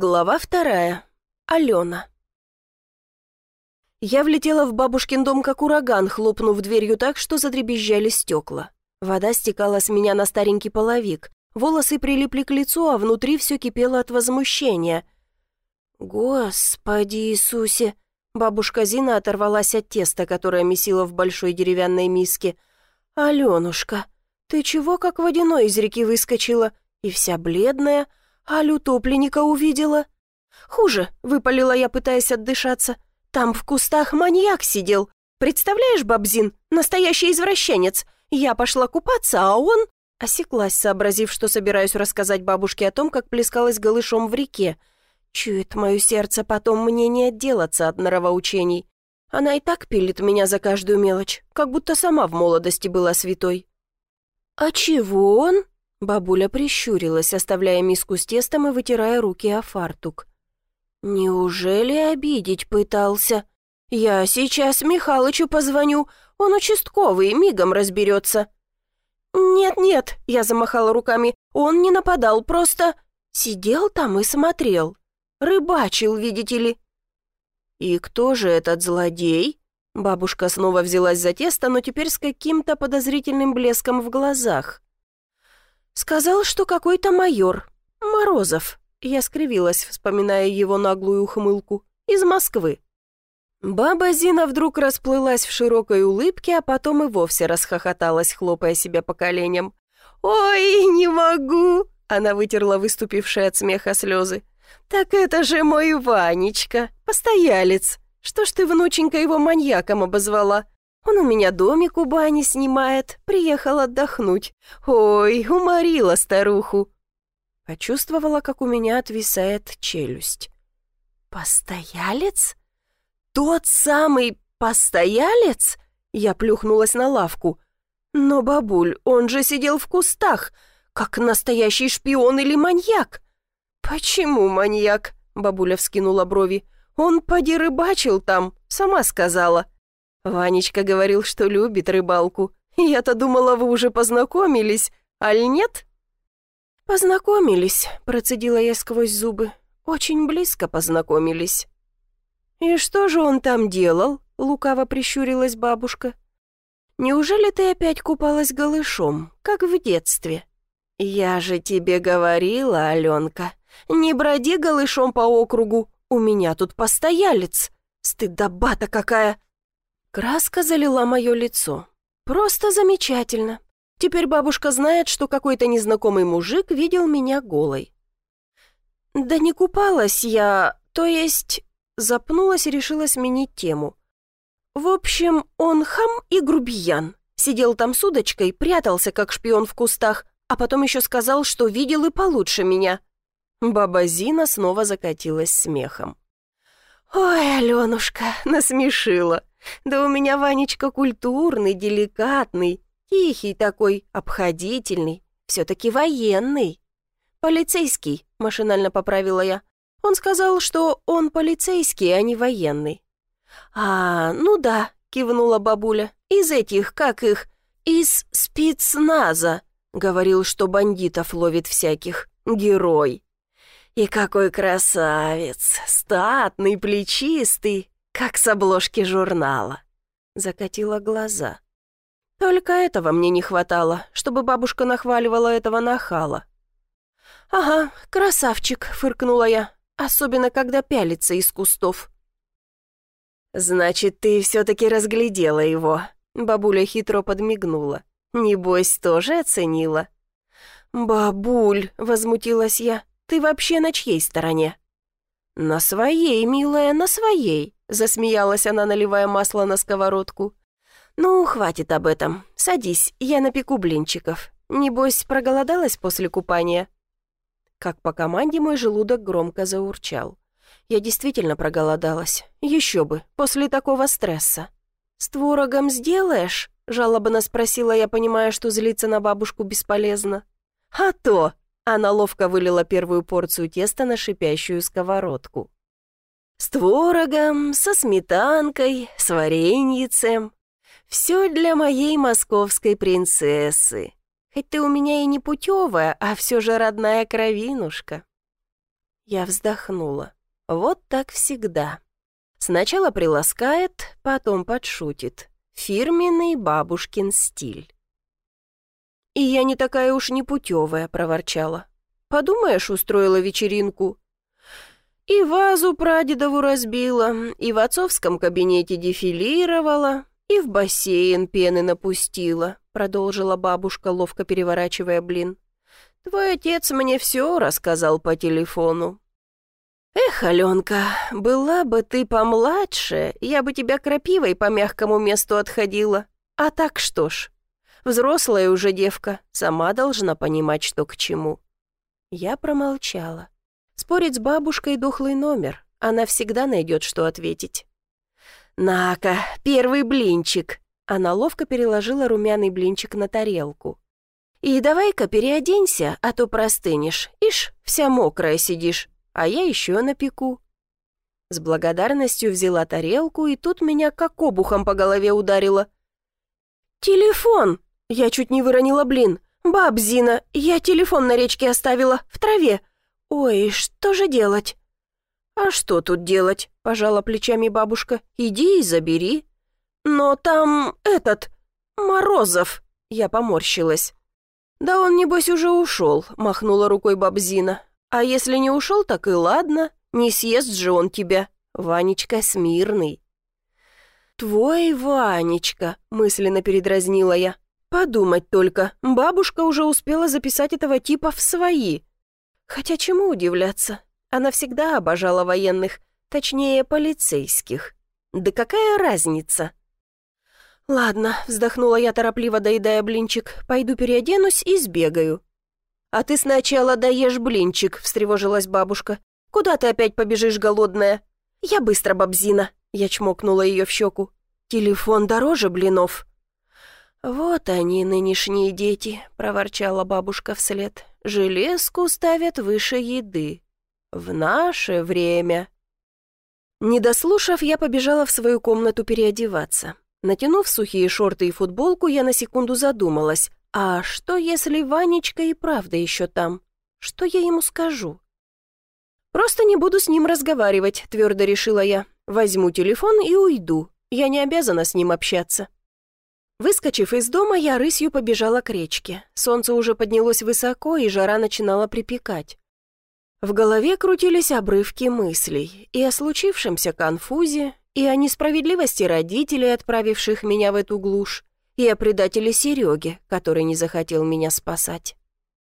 Глава 2. Алена. Я влетела в бабушкин дом как ураган, хлопнув дверью так, что задребезжали стекла. Вода стекала с меня на старенький половик, волосы прилипли к лицу, а внутри все кипело от возмущения. «Господи Иисусе!» Бабушка Зина оторвалась от теста, которое месила в большой деревянной миске. «Аленушка, ты чего как водяной из реки выскочила? И вся бледная, Алю утопленника увидела?» «Хуже», — выпалила я, пытаясь отдышаться. «Там в кустах маньяк сидел. Представляешь, бабзин, настоящий извращенец. Я пошла купаться, а он...» Осеклась, сообразив, что собираюсь рассказать бабушке о том, как плескалась голышом в реке. Чует мое сердце, потом мне не отделаться от нравоучений. Она и так пилит меня за каждую мелочь, как будто сама в молодости была святой. «А чего он?» Бабуля прищурилась, оставляя миску с тестом и вытирая руки о фартук. «Неужели обидеть пытался? Я сейчас Михалычу позвоню, он участковый, мигом разберется». «Нет-нет», — я замахала руками, — «он не нападал, просто сидел там и смотрел. Рыбачил, видите ли». «И кто же этот злодей?» Бабушка снова взялась за тесто, но теперь с каким-то подозрительным блеском в глазах. «Сказал, что какой-то майор. Морозов». Я скривилась, вспоминая его наглую ухмылку. «Из Москвы». Баба Зина вдруг расплылась в широкой улыбке, а потом и вовсе расхохоталась, хлопая себя по коленям. «Ой, не могу!» Она вытерла выступившие от смеха слезы. «Так это же мой Ванечка, постоялец. Что ж ты, внученька, его маньяком обозвала? Он у меня домик у бани снимает, приехал отдохнуть. Ой, уморила старуху». Почувствовала, как у меня отвисает челюсть. «Постоялец? Тот самый постоялец?» Я плюхнулась на лавку. «Но, бабуль, он же сидел в кустах, как настоящий шпион или маньяк». «Почему маньяк?» — бабуля вскинула брови. «Он поди рыбачил там, сама сказала». Ванечка говорил, что любит рыбалку. Я-то думала, вы уже познакомились, аль нет? «Познакомились», — процедила я сквозь зубы. «Очень близко познакомились». «И что же он там делал?» — лукаво прищурилась бабушка. «Неужели ты опять купалась голышом, как в детстве?» «Я же тебе говорила, Аленка, не броди голышом по округу, у меня тут постоялец. Стыдоба-то какая!» Краска залила мое лицо. «Просто замечательно. Теперь бабушка знает, что какой-то незнакомый мужик видел меня голой». «Да не купалась я, то есть...» Запнулась и решила сменить тему. «В общем, он хам и грубиян. Сидел там с удочкой, прятался, как шпион в кустах, а потом еще сказал, что видел и получше меня». Баба Зина снова закатилась смехом. «Ой, Аленушка, насмешила. Да у меня Ванечка культурный, деликатный, тихий такой, обходительный, все-таки военный». «Полицейский», — машинально поправила я. «Он сказал, что он полицейский, а не военный». «А, ну да», — кивнула бабуля, — «из этих, как их, из спецназа». Говорил, что бандитов ловит всяких. Герой. И какой красавец, статный, плечистый, как с обложки журнала. Закатила глаза. Только этого мне не хватало, чтобы бабушка нахваливала этого нахала. «Ага, красавчик», — фыркнула я, особенно когда пялится из кустов. «Значит, ты все-таки разглядела его», — бабуля хитро подмигнула. «Небось, тоже оценила?» «Бабуль», — возмутилась я, — «ты вообще на чьей стороне?» «На своей, милая, на своей», — засмеялась она, наливая масло на сковородку. «Ну, хватит об этом. Садись, я напеку блинчиков. Небось, проголодалась после купания?» Как по команде мой желудок громко заурчал. Я действительно проголодалась. Еще бы, после такого стресса. «С творогом сделаешь?» — жалобно спросила я, понимая, что злиться на бабушку бесполезно. «А то!» — она ловко вылила первую порцию теста на шипящую сковородку. «С творогом, со сметанкой, с вареньицем. Все для моей московской принцессы. Хоть ты у меня и не путевая, а все же родная кровинушка». Я вздохнула. Вот так всегда. Сначала приласкает, потом подшутит. Фирменный бабушкин стиль. «И я не такая уж непутевая», — проворчала. «Подумаешь, устроила вечеринку. И вазу прадедову разбила, и в отцовском кабинете дефилировала, и в бассейн пены напустила», — продолжила бабушка, ловко переворачивая блин. «Твой отец мне все рассказал по телефону». «Эх, Аленка, была бы ты помладше, я бы тебя крапивой по мягкому месту отходила. А так что ж, взрослая уже девка, сама должна понимать, что к чему». Я промолчала. Спорить с бабушкой — дохлый номер, она всегда найдет, что ответить. «На-ка, первый блинчик!» Она ловко переложила румяный блинчик на тарелку. «И давай-ка переоденься, а то простынешь. Ишь, вся мокрая сидишь, а я еще напеку». С благодарностью взяла тарелку, и тут меня как обухом по голове ударило. «Телефон!» Я чуть не выронила блин. «Баб Зина, я телефон на речке оставила, в траве. Ой, что же делать?» «А что тут делать?» — пожала плечами бабушка. «Иди и забери». «Но там этот... Морозов...» — я поморщилась. «Да он, небось, уже ушел», — махнула рукой баб Зина. «А если не ушел, так и ладно, не съест же он тебя. Ванечка смирный». «Твой Ванечка», — мысленно передразнила я. «Подумать только, бабушка уже успела записать этого типа в свои». Хотя чему удивляться? Она всегда обожала военных, точнее, полицейских. Да какая разница? «Ладно», — вздохнула я, торопливо доедая блинчик, «пойду переоденусь и сбегаю». «А ты сначала доешь блинчик», — встревожилась бабушка. «Куда ты опять побежишь, голодная?» «Я быстро, бабзина», — я чмокнула ее в щеку. «Телефон дороже блинов». «Вот они, нынешние дети», — проворчала бабушка вслед. «Железку ставят выше еды. В наше время». Не дослушав, я побежала в свою комнату переодеваться. Натянув сухие шорты и футболку, я на секунду задумалась. А что, если Ванечка и правда еще там? Что я ему скажу? «Просто не буду с ним разговаривать», — твердо решила я. «Возьму телефон и уйду. Я не обязана с ним общаться». Выскочив из дома, я рысью побежала к речке. Солнце уже поднялось высоко, и жара начинала припекать. В голове крутились обрывки мыслей и о случившемся конфузе, и о несправедливости родителей, отправивших меня в эту глушь, и о предателе Сереге, который не захотел меня спасать.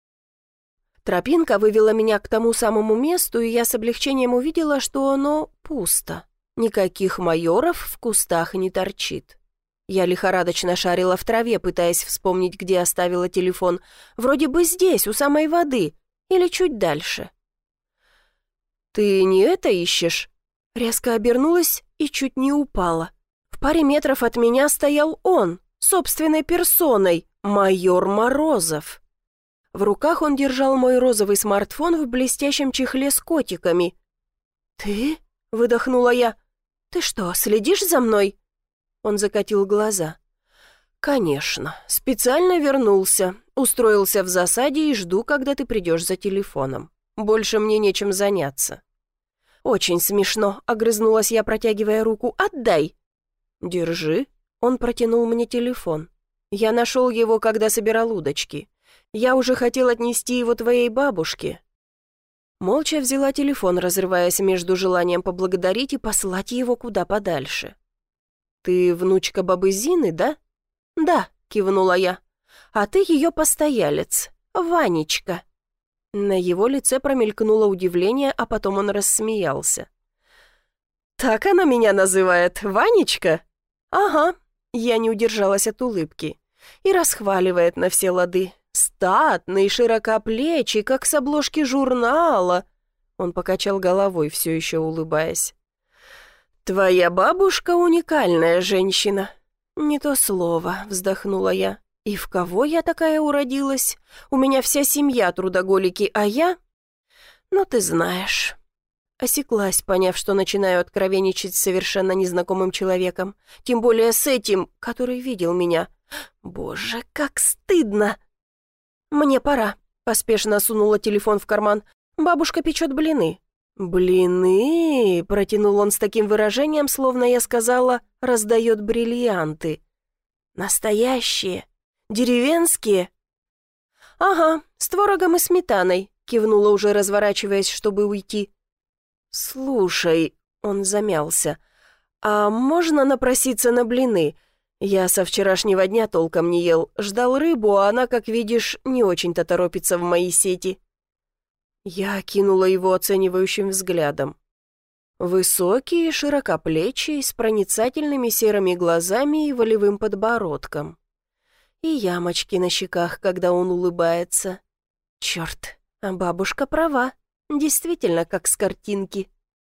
Тропинка вывела меня к тому самому месту, и я с облегчением увидела, что оно пусто. Никаких майоров в кустах не торчит. Я лихорадочно шарила в траве, пытаясь вспомнить, где оставила телефон. Вроде бы здесь, у самой воды, или чуть дальше. «Ты не это ищешь?» Резко обернулась и чуть не упала. В паре метров от меня стоял он, собственной персоной, майор Морозов. В руках он держал мой розовый смартфон в блестящем чехле с котиками. «Ты?» — выдохнула я. «Ты что, следишь за мной?» Он закатил глаза. «Конечно. Специально вернулся. Устроился в засаде и жду, когда ты придешь за телефоном. Больше мне нечем заняться». «Очень смешно», — огрызнулась я, протягивая руку. «Отдай». «Держи». Он протянул мне телефон. «Я нашел его, когда собирал удочки. Я уже хотел отнести его твоей бабушке». Молча взяла телефон, разрываясь между желанием поблагодарить и послать его куда подальше. «Ты внучка бабы Зины, да?» «Да», — кивнула я. «А ты ее постоялец, Ванечка». На его лице промелькнуло удивление, а потом он рассмеялся. «Так она меня называет, Ванечка?» «Ага», — я не удержалась от улыбки. И расхваливает на все лады. «Статный, широкоплечий, как с обложки журнала». Он покачал головой, все еще улыбаясь. «Твоя бабушка уникальная женщина». «Не то слово», — вздохнула я. «И в кого я такая уродилась? У меня вся семья трудоголики, а я...» «Ну, ты знаешь». Осеклась, поняв, что начинаю откровенничать с совершенно незнакомым человеком. Тем более с этим, который видел меня. Боже, как стыдно! «Мне пора», — поспешно сунула телефон в карман. «Бабушка печет блины. «Блины!» — протянул он с таким выражением, словно я сказала «раздает бриллианты». «Настоящие? Деревенские?» «Ага, с творогом и сметаной», — кивнула уже, разворачиваясь, чтобы уйти. «Слушай», — он замялся, — «а можно напроситься на блины? Я со вчерашнего дня толком не ел, ждал рыбу, а она, как видишь, не очень-то торопится в мои сети». Я окинула его оценивающим взглядом. Высокий, широкоплечий, с проницательными серыми глазами и волевым подбородком. И ямочки на щеках, когда он улыбается. Черт, а бабушка права, действительно, как с картинки.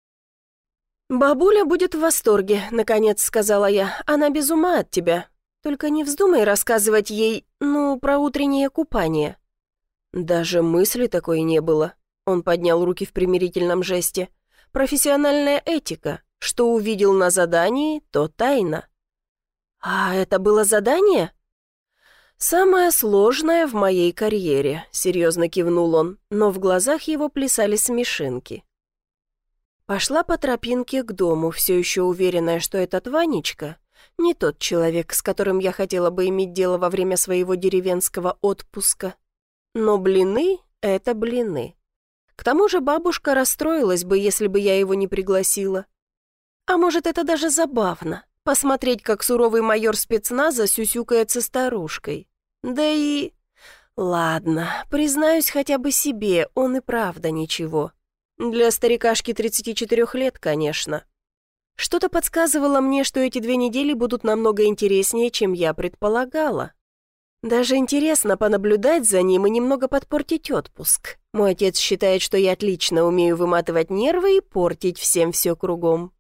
«Бабуля будет в восторге», — наконец сказала я. «Она без ума от тебя. Только не вздумай рассказывать ей, про утреннее купание». Даже мысли такой не было. Он поднял руки в примирительном жесте. «Профессиональная этика. Что увидел на задании, то тайна». «А это было задание?» «Самое сложное в моей карьере», — серьезно кивнул он, но в глазах его плясали смешинки. Пошла по тропинке к дому, все еще уверенная, что этот Ванечка не тот человек, с которым я хотела бы иметь дело во время своего деревенского отпуска. Но блины — это блины. К тому же бабушка расстроилась бы, если бы я его не пригласила. А может, это даже забавно — посмотреть, как суровый майор спецназа сюсюкается старушкой. Да и... Ладно, признаюсь хотя бы себе, он и правда ничего. Для старикашки 34 лет, конечно. Что-то подсказывало мне, что эти 2 недели будут намного интереснее, чем я предполагала. Даже интересно понаблюдать за ним и немного подпортить отпуск. Мой отец считает, что я отлично умею выматывать нервы и портить всем все кругом.